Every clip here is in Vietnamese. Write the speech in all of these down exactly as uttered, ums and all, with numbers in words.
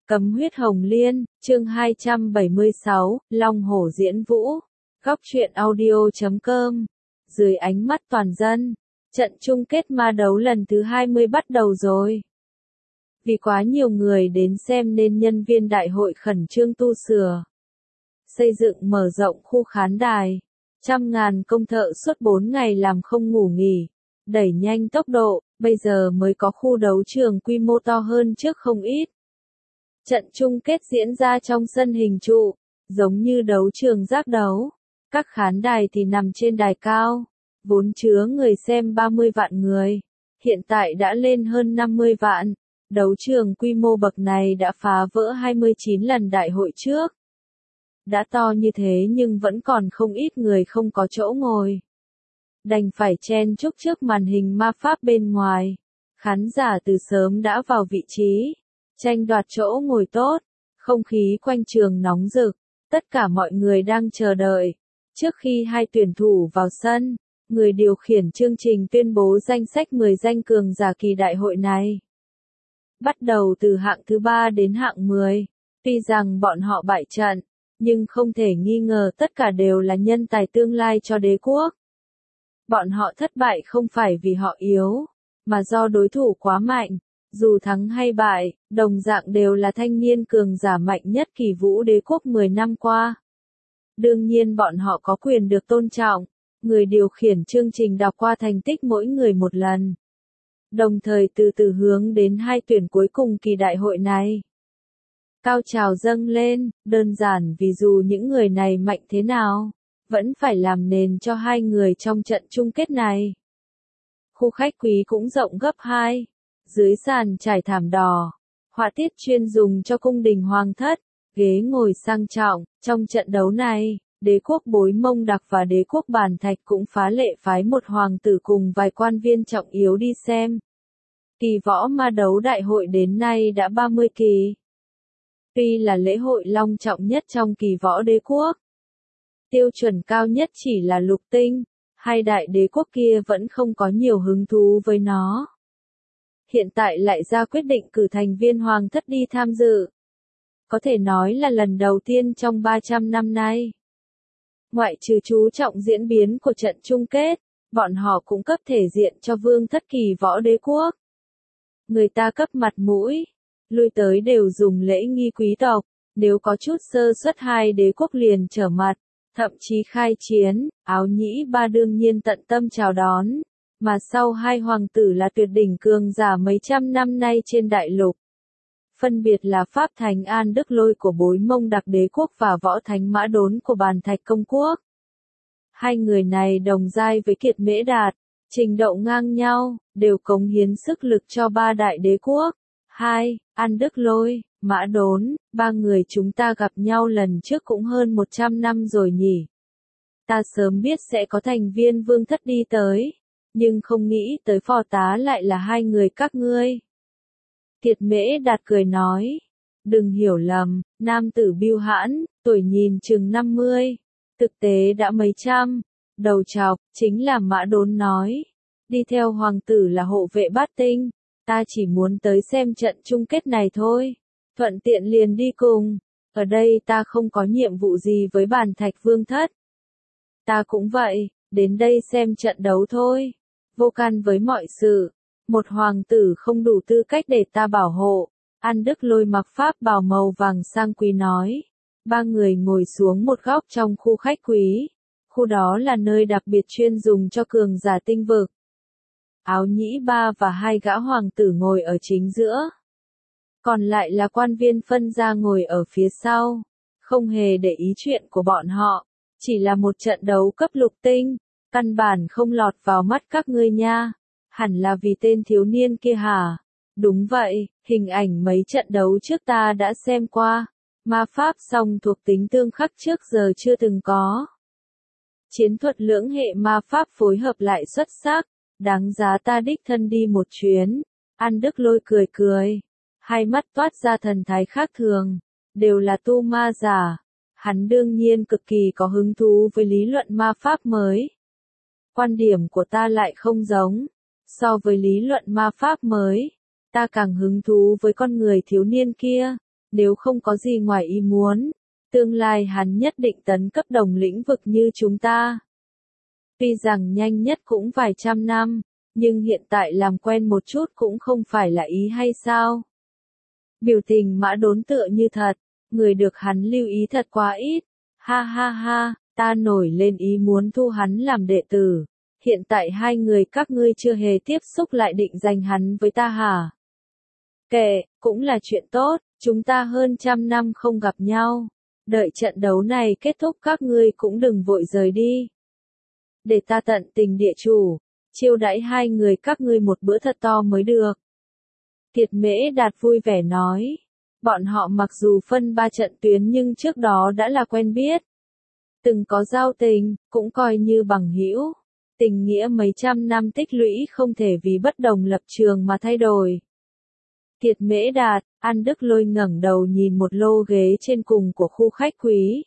Cấm huyết hồng liên, chương hai trăm bảy mươi sáu, Long hổ diễn vũ. Góc truyện audio chấm com. Dưới ánh mắt toàn dân, trận chung kết ma đấu lần thứ hai mươi bắt đầu rồi. Vì quá nhiều người đến xem nên nhân viên đại hội khẩn trương tu sửa, xây dựng mở rộng khu khán đài. Trăm ngàn công thợ suốt bốn ngày làm không ngủ nghỉ, đẩy nhanh tốc độ, bây giờ mới có khu đấu trường quy mô to hơn trước không ít. Trận chung kết diễn ra trong sân hình trụ, giống như đấu trường giác đấu. Các khán đài thì nằm trên đài cao, vốn chứa người xem ba mươi vạn người, hiện tại đã lên hơn năm mươi vạn. Đấu trường quy mô bậc này đã phá vỡ hai mươi chín lần đại hội trước. Đã to như thế nhưng vẫn còn không ít người không có chỗ ngồi, đành phải chen chúc trước màn hình ma pháp bên ngoài. Khán giả từ sớm đã vào vị trí, tranh đoạt chỗ ngồi tốt, không khí quanh trường nóng rực, tất cả mọi người đang chờ đợi. Trước khi hai tuyển thủ vào sân, người điều khiển chương trình tuyên bố danh sách mười danh cường giả kỳ đại hội này. Bắt đầu từ hạng thứ ba đến hạng mười, tuy rằng bọn họ bại trận, nhưng không thể nghi ngờ tất cả đều là nhân tài tương lai cho đế quốc. Bọn họ thất bại không phải vì họ yếu, mà do đối thủ quá mạnh. Dù thắng hay bại, đồng dạng đều là thanh niên cường giả mạnh nhất kỳ vũ đế quốc mười năm qua. Đương nhiên bọn họ có quyền được tôn trọng. Người điều khiển chương trình đọc qua thành tích mỗi người một lần, đồng thời từ từ hướng đến hai tuyển cuối cùng kỳ đại hội này. Cao trào dâng lên, đơn giản vì dù những người này mạnh thế nào, vẫn phải làm nền cho hai người trong trận chung kết này. Khu khách quý cũng rộng gấp hai. Dưới sàn trải thảm đỏ, họa tiết chuyên dùng cho cung đình hoàng thất, ghế ngồi sang trọng. Trong trận đấu này, đế quốc Bối Mông Đặc và đế quốc Bàn Thạch cũng phá lệ phái một hoàng tử cùng vài quan viên trọng yếu đi xem. Kỳ võ ma đấu đại hội đến nay đã ba mươi kỳ. Tuy là lễ hội long trọng nhất trong kỳ võ đế quốc, tiêu chuẩn cao nhất chỉ là lục tinh, hai đại đế quốc kia vẫn không có nhiều hứng thú với nó. Hiện tại lại ra quyết định cử thành viên hoàng thất đi tham dự. Có thể nói là lần đầu tiên trong ba trăm năm nay. Ngoại trừ chú trọng diễn biến của trận chung kết, bọn họ cũng cấp thể diện cho vương thất kỳ võ đế quốc. Người ta cấp mặt mũi, lui tới đều dùng lễ nghi quý tộc, nếu có chút sơ suất hai đế quốc liền trở mặt, thậm chí khai chiến. Áo Nhĩ Ba đương nhiên tận tâm chào đón. Mà sau hai hoàng tử là tuyệt đỉnh cường giả mấy trăm năm nay trên đại lục. Phân biệt là Pháp Thánh An Đức Lôi của Bối Mông Đặc đế quốc và Võ Thánh Mã Đốn của Bàn Thạch công quốc. Hai người này đồng giai với Kiệt Mễ Đạt, trình độ ngang nhau, đều cống hiến sức lực cho ba đại đế quốc. Hai, An Đức Lôi, Mã Đốn, ba người chúng ta gặp nhau lần trước cũng hơn một trăm năm rồi nhỉ. Ta sớm biết sẽ có thành viên vương thất đi tới, nhưng không nghĩ tới phò tá lại là hai người các ngươi. Kiệt Mễ Đạt cười nói, đừng hiểu lầm, nam tử bưu hãn, tuổi nhìn chừng năm mươi, thực tế đã mấy trăm, đầu chọc, chính là Mã Đốn nói, đi theo hoàng tử là hộ vệ bát tinh, ta chỉ muốn tới xem trận chung kết này thôi, thuận tiện liền đi cùng, ở đây ta không có nhiệm vụ gì với Bàn Thạch vương thất. Ta cũng vậy, đến đây xem trận đấu thôi. Vô can với mọi sự, một hoàng tử không đủ tư cách để ta bảo hộ. An Đức Lôi mặc pháp bào màu vàng sang quý nói. Ba người ngồi xuống một góc trong khu khách quý. Khu đó là nơi đặc biệt chuyên dùng cho cường giả tinh vực. Áo Nhĩ Ba và hai gã hoàng tử ngồi ở chính giữa. Còn lại là quan viên phân ra ngồi ở phía sau. Không hề để ý chuyện của bọn họ. Chỉ là một trận đấu cấp lục tinh. Căn bản không lọt vào mắt các ngươi nha. Hẳn là vì tên thiếu niên kia hả? Đúng vậy, hình ảnh mấy trận đấu trước ta đã xem qua. Ma pháp song thuộc tính tương khắc trước giờ chưa từng có. Chiến thuật lưỡng hệ ma pháp phối hợp lại xuất sắc. Đáng giá ta đích thân đi một chuyến. An Đức Lôi cười cười. Hai mắt toát ra thần thái khác thường. Đều là tu ma giả. Hắn đương nhiên cực kỳ có hứng thú với lý luận ma pháp mới. Quan điểm của ta lại không giống. So với lý luận ma pháp mới, ta càng hứng thú với con người thiếu niên kia. nếu không có gì ngoài ý muốn, tương lai hắn nhất định tấn cấp đồng lĩnh vực như chúng ta. Tuy rằng nhanh nhất cũng vài trăm năm, nhưng hiện tại làm quen một chút cũng không phải là ý hay sao? Biểu tình Mã Đốn tựa như thật, người được hắn lưu ý thật quá ít. Ha ha ha, ta nổi lên ý muốn thu hắn làm đệ tử. Hiện tại hai người các ngươi chưa hề tiếp xúc lại định giành hắn với ta hả? Kệ, cũng là chuyện tốt, chúng ta hơn trăm năm không gặp nhau. Đợi trận đấu này kết thúc các ngươi cũng đừng vội rời đi. Để ta tận tình địa chủ, chiêu đãi hai người các ngươi một bữa thật to mới được. Tiệt Mễ Đạt vui vẻ nói. Bọn họ mặc dù phân ba trận tuyến nhưng trước đó đã là quen biết. Từng có giao tình, cũng coi như bằng hữu. Tình nghĩa mấy trăm năm tích lũy không thể vì bất đồng lập trường mà thay đổi. Tiệt Mễ Đạt, An Đức Lôi ngẩng đầu nhìn một lô ghế trên cùng của khu khách quý.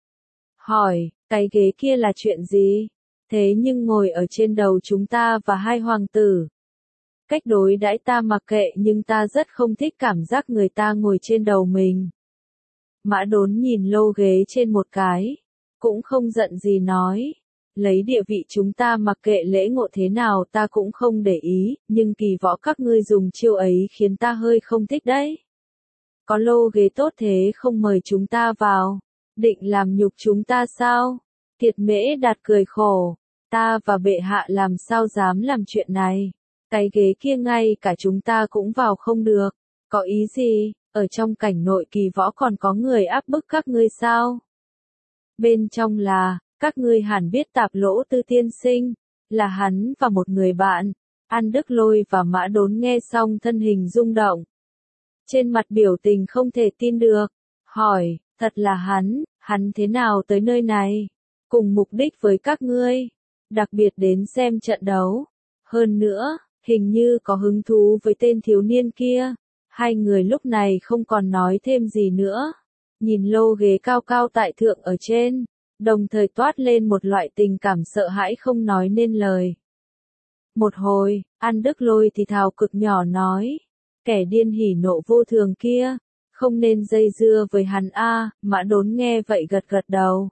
Hỏi, cái ghế kia là chuyện gì? Thế nhưng ngồi ở trên đầu chúng ta và hai hoàng tử. Cách đối đãi ta mặc kệ nhưng ta rất không thích cảm giác người ta ngồi trên đầu mình. Mã Đốn nhìn lô ghế trên một cái, cũng không giận gì nói. Lấy địa vị chúng ta mặc kệ lễ ngộ thế nào ta cũng không để ý, nhưng kỳ võ các ngươi dùng chiêu ấy khiến ta hơi không thích đấy. Có lô ghế tốt thế không mời chúng ta vào, định làm nhục chúng ta sao? Tiệt Mễ Đạt cười khổ, ta và bệ hạ làm sao dám làm chuyện này. Cái ghế kia ngay cả chúng ta cũng vào không được, có ý gì, ở trong cảnh nội kỳ võ còn có người áp bức các ngươi sao? Bên trong là, các ngươi hẳn biết Tạp Lỗ Tư tiên sinh, là hắn và một người bạn. An Đức Lôi và Mã Đốn nghe xong thân hình rung động. Trên mặt biểu tình không thể tin được, hỏi, thật là hắn, hắn thế nào tới nơi này? Cùng mục đích với các ngươi, đặc biệt đến xem trận đấu. Hơn nữa, hình như có hứng thú với tên thiếu niên kia. Hai người lúc này không còn nói thêm gì nữa. Nhìn lô ghế cao cao tại thượng ở trên, đồng thời toát lên một loại tình cảm sợ hãi không nói nên lời. Một hồi, An Đức Lôi thì thào cực nhỏ nói, kẻ điên hỉ nộ vô thường kia, không nên dây dưa với hắn a. Mã Đốn nghe vậy gật gật đầu.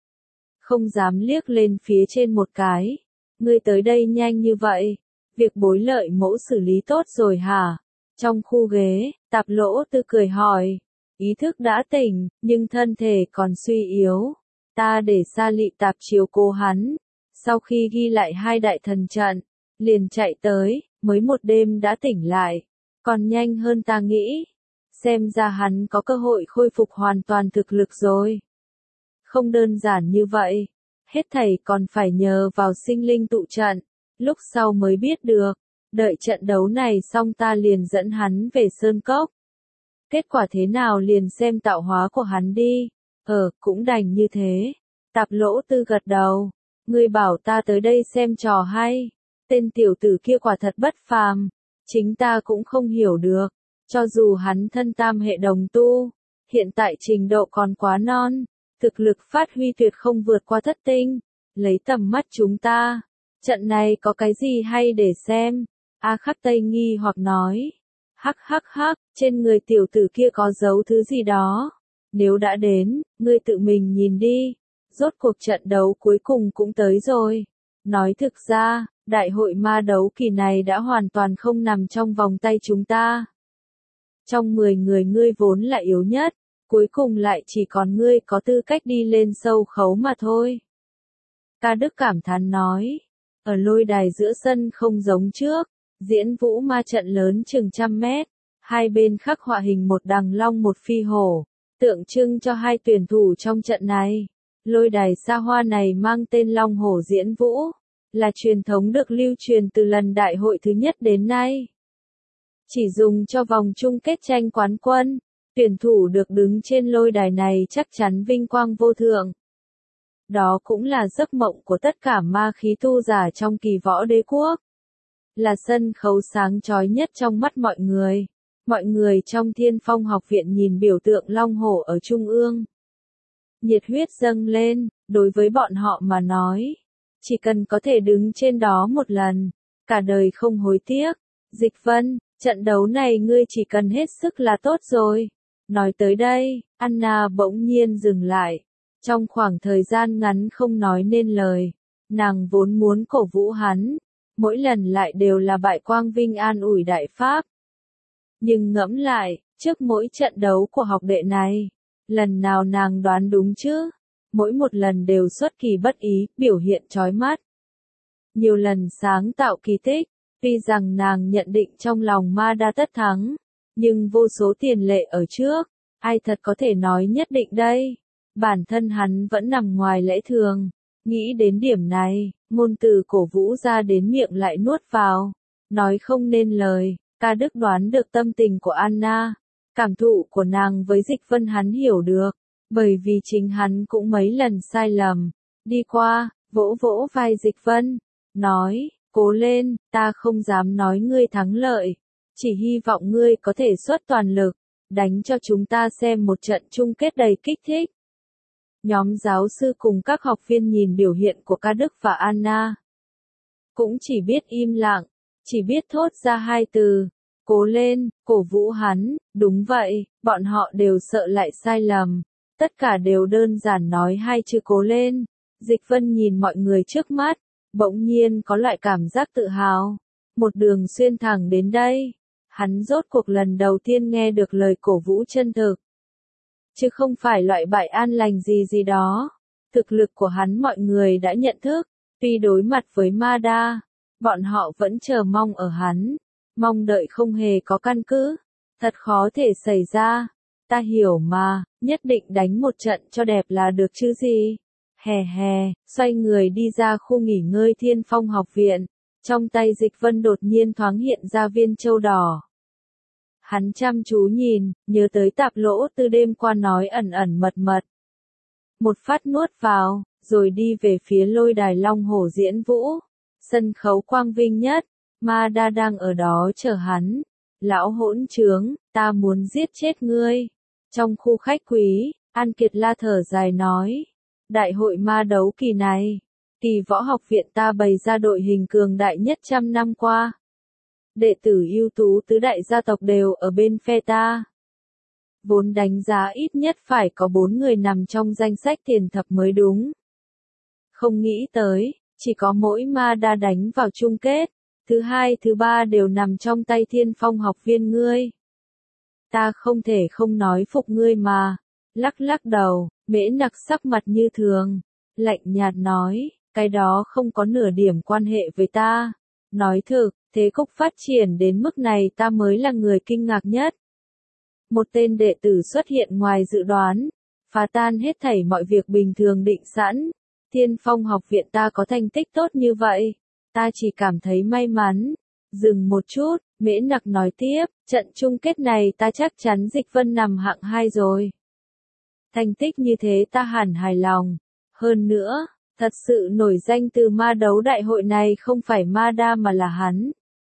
Không dám liếc lên phía trên một cái. Ngươi tới đây nhanh như vậy, việc bối lợi mẫu xử lý tốt rồi hả? Trong khu ghế, Tạp Lỗ Tư cười hỏi, ý thức đã tỉnh, nhưng thân thể còn suy yếu. Ta để Sa Lị Tạp chiếu cố hắn, sau khi ghi lại hai đại thần trận, liền chạy tới, mới một đêm đã tỉnh lại, còn nhanh hơn ta nghĩ. Xem ra hắn có cơ hội khôi phục hoàn toàn thực lực rồi. Không đơn giản như vậy, hết thảy còn phải nhờ vào sinh linh tụ trận, lúc sau mới biết được. Đợi trận đấu này xong ta liền dẫn hắn về Sơn Cốc. Kết quả thế nào liền xem tạo hóa của hắn đi. Ờ, cũng đành như thế. Tạp Lỗ Tư gật đầu. Ngươi bảo ta tới đây xem trò hay. Tên tiểu tử kia quả thật bất phàm. Chính ta cũng không hiểu được. Cho dù hắn thân tam hệ đồng tu, hiện tại trình độ còn quá non. Thực lực phát huy tuyệt không vượt qua thất tinh. Lấy tầm mắt chúng ta, trận này có cái gì hay để xem? A Khắc Tây nghi hoặc nói. Hắc hắc hắc, trên người tiểu tử kia có giấu thứ gì đó. Nếu đã đến, ngươi tự mình nhìn đi. Rốt cuộc trận đấu cuối cùng cũng tới rồi. Nói thực ra, đại hội ma đấu kỳ này đã hoàn toàn không nằm trong vòng tay chúng ta. Trong mười người ngươi vốn là yếu nhất, cuối cùng lại chỉ còn ngươi có tư cách đi lên sâu khấu mà thôi. Ca Đức cảm thán nói. Ở lôi đài giữa sân không giống trước. Diễn vũ ma trận lớn chừng trăm mét, hai bên khắc họa hình một đằng long một phi hổ, tượng trưng cho hai tuyển thủ trong trận này. Lôi đài xa hoa này mang tên Long Hổ diễn vũ, là truyền thống được lưu truyền từ lần đại hội thứ nhất đến nay. Chỉ dùng cho vòng chung kết tranh quán quân, tuyển thủ được đứng trên lôi đài này chắc chắn vinh quang vô thượng. Đó cũng là giấc mộng của tất cả ma khí tu giả trong kỳ võ đế quốc. Là sân khấu sáng chói nhất trong mắt mọi người. Mọi người trong Thiên Phong học viện nhìn biểu tượng Long Hổ ở trung ương. Nhiệt huyết dâng lên, đối với bọn họ mà nói. Chỉ cần có thể đứng trên đó một lần, cả đời không hối tiếc. Dịch Vân, trận đấu này ngươi chỉ cần hết sức là tốt rồi. Nói tới đây, Anna bỗng nhiên dừng lại. Trong khoảng thời gian ngắn không nói nên lời, nàng vốn muốn cổ vũ hắn, mỗi lần lại đều là bại quang vinh an ủi đại pháp. Nhưng ngẫm lại, trước mỗi trận đấu của học đệ này, lần nào nàng đoán đúng chứ? Mỗi một lần đều xuất kỳ bất ý, biểu hiện chói mắt. Nhiều lần sáng tạo kỳ tích, tuy rằng nàng nhận định trong lòng Mada tất thắng, nhưng vô số tiền lệ ở trước, ai thật có thể nói nhất định đây. Bản thân hắn vẫn nằm ngoài lẽ thường, nghĩ đến điểm này, ngôn từ cổ vũ ra đến miệng lại nuốt vào, nói không nên lời. Ca Đức đoán được tâm tình của Anna, cảm thụ của nàng với Dịch Vân hắn hiểu được, bởi vì chính hắn cũng mấy lần sai lầm. Đi qua, vỗ vỗ vai Dịch Vân, nói, cố lên, ta không dám nói ngươi thắng lợi, chỉ hy vọng ngươi có thể xuất toàn lực, đánh cho chúng ta xem một trận chung kết đầy kích thích. Nhóm giáo sư cùng các học viên nhìn biểu hiện của Ca Đức và Anna, cũng chỉ biết im lặng, chỉ biết thốt ra hai từ, cố lên, cổ vũ hắn. Đúng vậy, bọn họ đều sợ lại sai lầm, tất cả đều đơn giản nói hai chữ cố lên. Dịch Vân nhìn mọi người trước mắt, bỗng nhiên có loại cảm giác tự hào, một đường xuyên thẳng đến đây, hắn rốt cuộc lần đầu tiên nghe được lời cổ vũ chân thực, chứ không phải loại bại an lành gì gì đó. Thực lực của hắn mọi người đã nhận thức, tuy đối mặt với Mada, bọn họ vẫn chờ mong ở hắn, mong đợi không hề có căn cứ, thật khó thể xảy ra. Ta hiểu mà, nhất định đánh một trận cho đẹp là được chứ gì. Hè hè, xoay người đi ra khu nghỉ ngơi Thiên Phong học viện, trong tay Dịch Vân đột nhiên thoáng hiện ra viên châu đỏ. Hắn chăm chú nhìn, nhớ tới tạp lỗ từ đêm qua nói ẩn ẩn mật mật. Một phát nuốt vào, rồi đi về phía lôi đài Long Hổ diễn vũ. Sân khấu quang vinh nhất, Mada đang ở đó chờ hắn. Lão hỗn trướng, ta muốn giết chết ngươi. Trong khu khách quý, An Kiệt La thở dài nói. Đại hội ma đấu kỳ này, Kỳ Võ Học viện ta bày ra đội hình cường đại nhất trăm năm qua. Đệ tử ưu tú tứ đại gia tộc đều ở bên phe ta. Vốn đánh giá ít nhất phải có bốn người nằm trong danh sách tiền thập mới đúng. Không nghĩ tới, chỉ có mỗi Mada đánh vào chung kết, thứ hai thứ ba đều nằm trong tay Thiên Phong học viên ngươi. Ta không thể không nói phục ngươi mà. Lắc lắc đầu, Mễ Nặc sắc mặt như thường, lạnh nhạt nói, cái đó không có nửa điểm quan hệ với ta. Nói thực, thế cục phát triển đến mức này ta mới là người kinh ngạc nhất. Một tên đệ tử xuất hiện ngoài dự đoán, phá tan hết thảy mọi việc bình thường định sẵn. Thiên Phong học viện ta có thành tích tốt như vậy, ta chỉ cảm thấy may mắn. Dừng một chút, Mễ Nặc nói tiếp, trận chung kết này ta chắc chắn Dịch Vân nằm hạng hai rồi. Thành tích như thế ta hẳn hài lòng. Hơn nữa, thật sự nổi danh từ ma đấu đại hội này không phải Mada mà là hắn.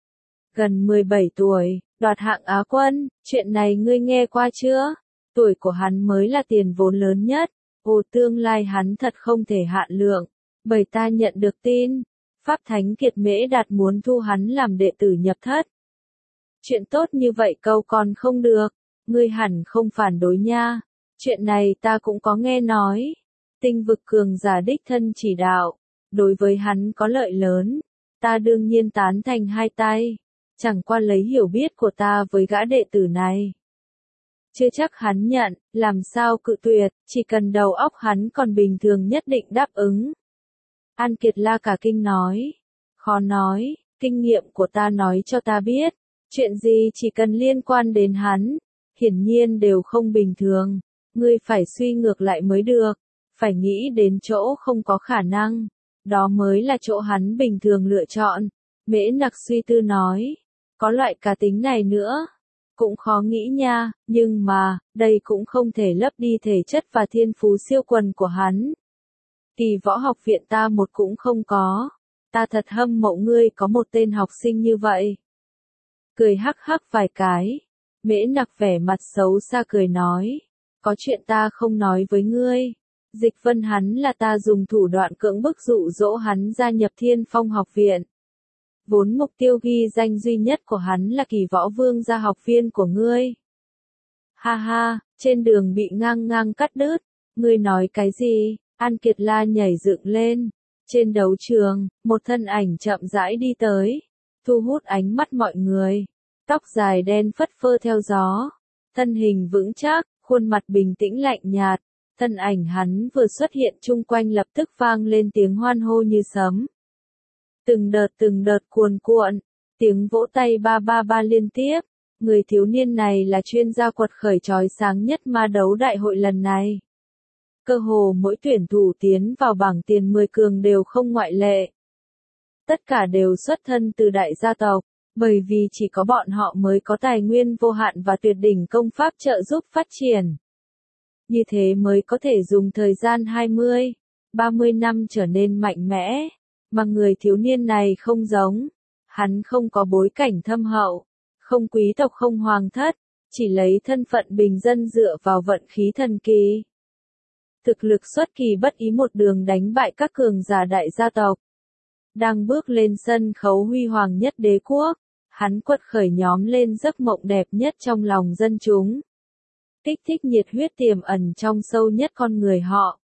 Gần mười bảy tuổi, đoạt hạng Á quân, chuyện này ngươi nghe qua chưa? Tuổi của hắn mới là tiền vốn lớn nhất. Ồ, tương lai hắn thật không thể hạn lượng. Bởi ta nhận được tin, Pháp Thánh Kiệt Mễ Đạt muốn thu hắn làm đệ tử nhập thất. Chuyện tốt như vậy câu còn không được, ngươi hẳn không phản đối nha. Chuyện này ta cũng có nghe nói. Tinh vực cường giả đích thân chỉ đạo, đối với hắn có lợi lớn. Ta đương nhiên tán thành hai tay. Chẳng qua lấy hiểu biết của ta với gã đệ tử này, chưa chắc hắn nhận, làm sao cự tuyệt, chỉ cần đầu óc hắn còn bình thường nhất định đáp ứng. An Kiệt La cả kinh nói, khó nói, kinh nghiệm của ta nói cho ta biết, chuyện gì chỉ cần liên quan đến hắn, hiển nhiên đều không bình thường, ngươi phải suy ngược lại mới được, phải nghĩ đến chỗ không có khả năng, đó mới là chỗ hắn bình thường lựa chọn. Mễ Nặc suy tư nói, có loại cá tính này nữa. Cũng khó nghĩ nha, nhưng mà, đây cũng không thể lấp đi thể chất và thiên phú siêu quần của hắn. Kỳ Võ học viện ta một cũng không có. Ta thật hâm mộ ngươi có một tên học sinh như vậy. Cười hắc hắc vài cái. Mễ Nặc vẻ mặt xấu xa cười nói. Có chuyện ta không nói với ngươi. Dịch Vân hắn là ta dùng thủ đoạn cưỡng bức dụ dỗ hắn gia nhập Thiên Phong học viện. Vốn mục tiêu ghi danh duy nhất của hắn là Kỳ Võ Vương gia học viên của ngươi. Ha ha, trên đường bị ngang ngang cắt đứt. Ngươi nói cái gì? An Kiệt La nhảy dựng lên. Trên đấu trường, một thân ảnh chậm rãi đi tới, thu hút ánh mắt mọi người. Tóc dài đen phất phơ theo gió, thân hình vững chắc, khuôn mặt bình tĩnh lạnh nhạt. Thân ảnh hắn vừa xuất hiện chung quanh lập tức vang lên tiếng hoan hô như sấm. Từng đợt từng đợt cuồn cuộn, tiếng vỗ tay ba ba ba liên tiếp. Người thiếu niên này là chuyên gia quật khởi chói sáng nhất ma đấu đại hội lần này. Cơ hồ mỗi tuyển thủ tiến vào bảng tiền mười cường đều không ngoại lệ. Tất cả đều xuất thân từ đại gia tộc, bởi vì chỉ có bọn họ mới có tài nguyên vô hạn và tuyệt đỉnh công pháp trợ giúp phát triển. Như thế mới có thể dùng thời gian hai mươi, ba mươi năm trở nên mạnh mẽ, mà người thiếu niên này không giống. Hắn không có bối cảnh thâm hậu, không quý tộc không hoàng thất, chỉ lấy thân phận bình dân dựa vào vận khí thần kỳ. Thực lực xuất kỳ bất ý một đường đánh bại các cường giả đại gia tộc. Đang bước lên sân khấu huy hoàng nhất đế quốc, hắn quật khởi nhóm lên giấc mộng đẹp nhất trong lòng dân chúng. Kích thích nhiệt huyết tiềm ẩn trong sâu nhất con người họ.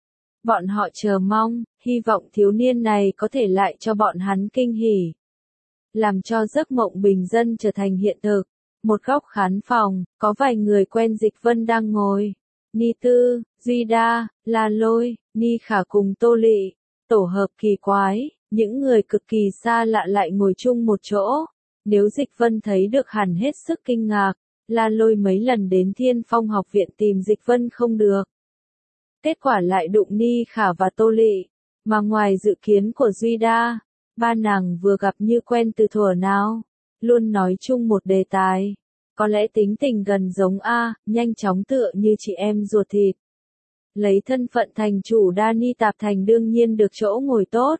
Bọn họ chờ mong, hy vọng thiếu niên này có thể lại cho bọn hắn kinh hỉ. Làm cho giấc mộng bình dân trở thành hiện thực. Một góc khán phòng, có vài người quen Dịch Vân đang ngồi. Ni Tư, Duy Đa, La Lôi, Ni Khả cùng Tô Lị. Tổ hợp kỳ quái, những người cực kỳ xa lạ lại ngồi chung một chỗ. Nếu Dịch Vân thấy được hẳn hết sức kinh ngạc. La Lôi mấy lần đến Thiên Phong học viện tìm Dịch Vân không được. Kết quả lại đụng Ni Khả và Tô Lị. Mà ngoài dự kiến của Duy Đa, ba nàng vừa gặp như quen từ thuở nào. Luôn nói chung một đề tài. Có lẽ tính tình gần giống A, nhanh chóng tựa như chị em ruột thịt. Lấy thân phận thành chủ Đani Tạp Thành đương nhiên được chỗ ngồi tốt.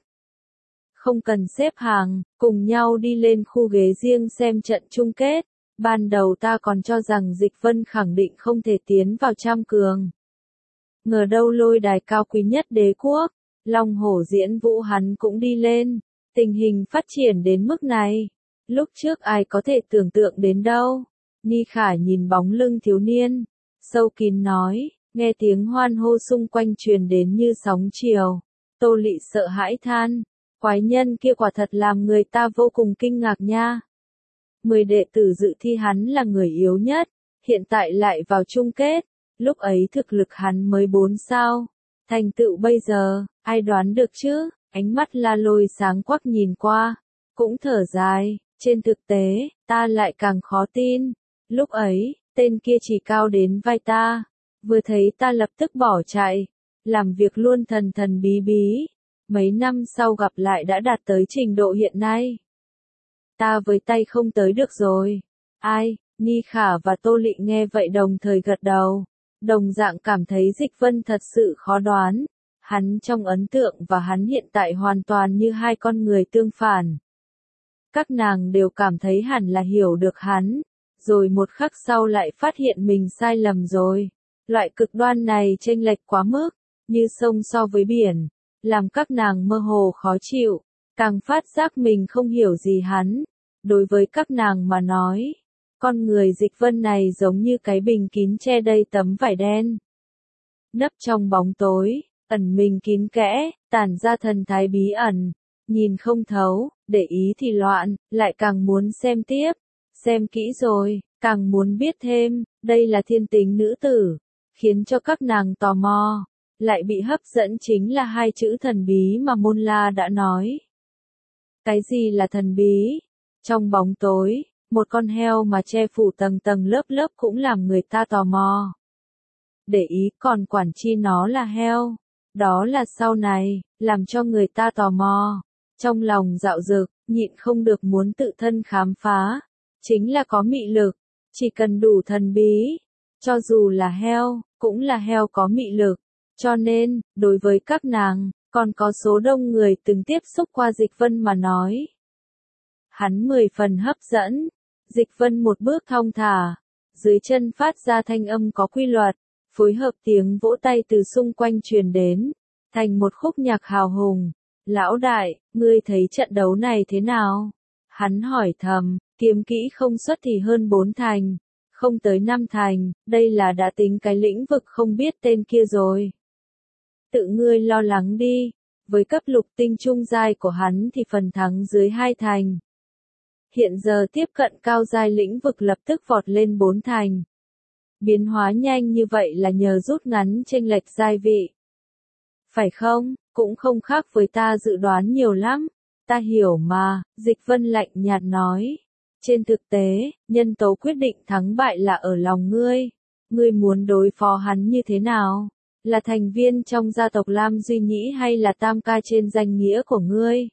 Không cần xếp hàng, cùng nhau đi lên khu ghế riêng xem trận chung kết. Ban đầu ta còn cho rằng Dịch Vân khẳng định không thể tiến vào trăm cường. Ngờ đâu lôi đài cao quý nhất đế quốc, Long Hổ diễn vũ hắn cũng đi lên. Tình hình phát triển đến mức này, lúc trước ai có thể tưởng tượng đến đâu. Ni Khả nhìn bóng lưng thiếu niên, sâu kín nói, nghe tiếng hoan hô xung quanh truyền đến như sóng chiều. Tô Lị sợ hãi than, quái nhân kia quả thật làm người ta vô cùng kinh ngạc nha. Mười đệ tử dự thi hắn là người yếu nhất, hiện tại lại vào chung kết, lúc ấy thực lực hắn mới bốn sao. Thành tựu bây giờ, ai đoán được chứ? Ánh mắt La Lôi sáng quắc nhìn qua, cũng thở dài, trên thực tế, ta lại càng khó tin. Lúc ấy, tên kia chỉ cao đến vai ta, vừa thấy ta lập tức bỏ chạy, làm việc luôn thần thần bí bí. Mấy năm sau gặp lại đã đạt tới trình độ hiện nay. Ta với tay không tới được rồi. Ai? Ni Khả và Tô Lị nghe vậy đồng thời gật đầu. Đồng dạng cảm thấy Dịch Vân thật sự khó đoán. Hắn trong ấn tượng và hắn hiện tại hoàn toàn như hai con người tương phản. Các nàng đều cảm thấy hẳn là hiểu được hắn, rồi một khắc sau lại phát hiện mình sai lầm rồi. Loại cực đoan này chênh lệch quá mức, như sông so với biển, làm các nàng mơ hồ khó chịu, càng phát giác mình không hiểu gì hắn. Đối với các nàng mà nói, con người Dịch Vân này giống như cái bình kín che đầy tấm vải đen. Nấp trong bóng tối, ẩn mình kín kẽ, tản ra thần thái bí ẩn, nhìn không thấu, để ý thì loạn, lại càng muốn xem tiếp, xem kỹ rồi, càng muốn biết thêm, đây là thiên tính nữ tử, khiến cho các nàng tò mò, lại bị hấp dẫn chính là hai chữ thần bí mà Môn La đã nói. Cái gì là thần bí? Trong bóng tối, một con heo mà che phủ tầng tầng lớp lớp cũng làm người ta tò mò. Để ý còn quản chi nó là heo. Đó là sau này, làm cho người ta tò mò. Trong lòng dạo dực, nhịn không được muốn tự thân khám phá. Chính là có mị lực, chỉ cần đủ thần bí. Cho dù là heo, cũng là heo có mị lực. Cho nên, đối với các nàng, còn có số đông người từng tiếp xúc qua Dịch Vân mà nói. Hắn mười phần hấp dẫn. Dịch Vân một bước thong thả. Dưới chân phát ra thanh âm có quy luật. Phối hợp tiếng vỗ tay từ xung quanh truyền đến, thành một khúc nhạc hào hùng. Lão đại, ngươi thấy trận đấu này thế nào? Hắn hỏi thầm, kiếm kỹ không xuất thì hơn bốn thành, không tới năm thành, đây là đã tính cái lĩnh vực không biết tên kia rồi. Tự ngươi lo lắng đi, với cấp lục tinh trung giai của hắn thì phần thắng dưới hai thành. Hiện giờ tiếp cận cao giai lĩnh vực lập tức vọt lên bốn thành. Biến hóa nhanh như vậy là nhờ rút ngắn chênh lệch giai vị. Phải không, cũng không khác với ta dự đoán nhiều lắm. Ta hiểu mà, Dịch Vân lạnh nhạt nói. Trên thực tế, nhân tố quyết định thắng bại là ở lòng ngươi. Ngươi muốn đối phó hắn như thế nào? Là thành viên trong gia tộc Lam Duy Nhĩ hay là tam ca trên danh nghĩa của ngươi?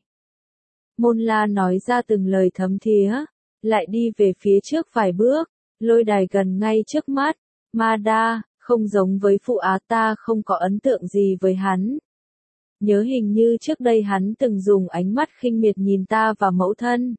Môn La nói ra từng lời thấm thía, lại đi về phía trước vài bước, lôi đài gần ngay trước mắt. Ma Đa, không giống với phụ á, ta không có ấn tượng gì với hắn. Nhớ hình như trước đây hắn từng dùng ánh mắt khinh miệt nhìn ta và mẫu thân.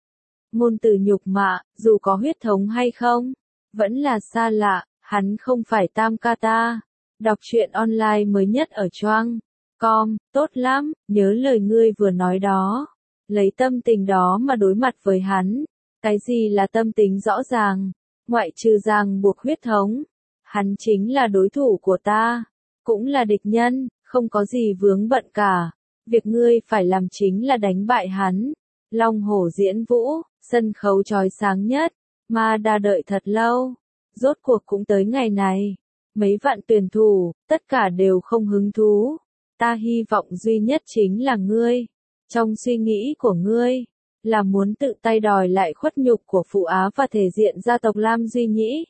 Ngôn từ nhục mạ, dù có huyết thống hay không, vẫn là xa lạ, hắn không phải tam ca ta. Đọc truyện online mới nhất ở choang chấm com, tốt lắm, nhớ lời ngươi vừa nói đó. Lấy tâm tình đó mà đối mặt với hắn. Cái gì là tâm tính rõ ràng, ngoại trừ ràng buộc huyết thống. Hắn chính là đối thủ của ta, cũng là địch nhân, không có gì vướng bận cả. Việc ngươi phải làm chính là đánh bại hắn. Long hổ diễn vũ, sân khấu chói sáng nhất, Ma Đa đợi thật lâu. Rốt cuộc cũng tới ngày này. Mấy vạn tuyển thủ, tất cả đều không hứng thú. Ta hy vọng duy nhất chính là ngươi. Trong suy nghĩ của ngươi, là muốn tự tay đòi lại khuất nhục của phụ á và thể diện gia tộc Lam Duy Nhĩ.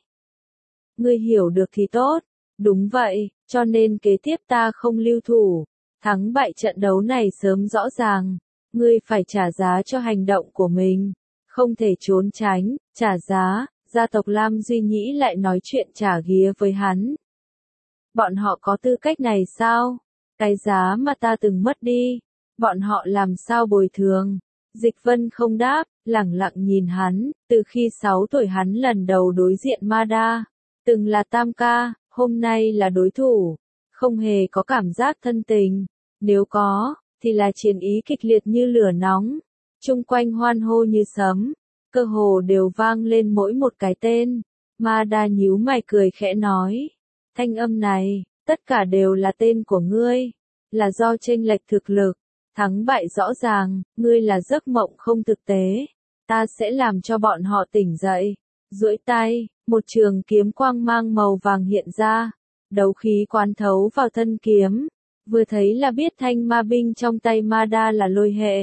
Ngươi hiểu được thì tốt. Đúng vậy, cho nên kế tiếp ta không lưu thủ. Thắng bại trận đấu này sớm rõ ràng. Ngươi phải trả giá cho hành động của mình. Không thể trốn tránh, trả giá. Gia tộc Lam Duy Nhĩ lại nói chuyện trả ghía với hắn. Bọn họ có tư cách này sao? Cái giá mà ta từng mất đi, bọn họ làm sao bồi thường? Dịch Vân không đáp, lẳng lặng nhìn hắn. Từ khi sáu tuổi hắn lần đầu đối diện Ma Đa, từng là tam ca, hôm nay là đối thủ, không hề có cảm giác thân tình. Nếu có, thì là chiến ý kịch liệt như lửa nóng. Chung quanh hoan hô như sấm, cơ hồ đều vang lên mỗi một cái tên. Ma Đa nhíu mày cười khẽ nói, thanh âm này, tất cả đều là tên của ngươi, là do chênh lệch thực lực, thắng bại rõ ràng, ngươi là giấc mộng không thực tế, ta sẽ làm cho bọn họ tỉnh dậy. Duỗi tay, một trường kiếm quang mang màu vàng hiện ra, đấu khí quán thấu vào thân kiếm, vừa thấy là biết thanh ma binh trong tay Ma Đa là lôi hệ.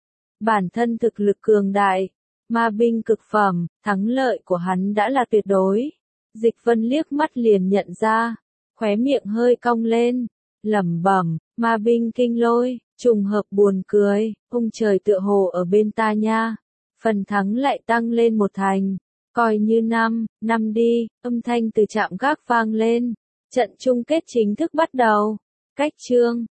Bản thân thực lực cường đại, ma binh cực phẩm, thắng lợi của hắn đã là tuyệt đối. Dịch Vân liếc mắt liền nhận ra, khóe miệng hơi cong lên, lẩm bẩm, ma binh kinh lôi, trùng hợp buồn cười, ông trời tựa hồ ở bên ta nha. Phần thắng lại tăng lên một thành, coi như năm, năm đi, âm thanh từ trạm gác vang lên. Trận chung kết chính thức bắt đầu. Cách chương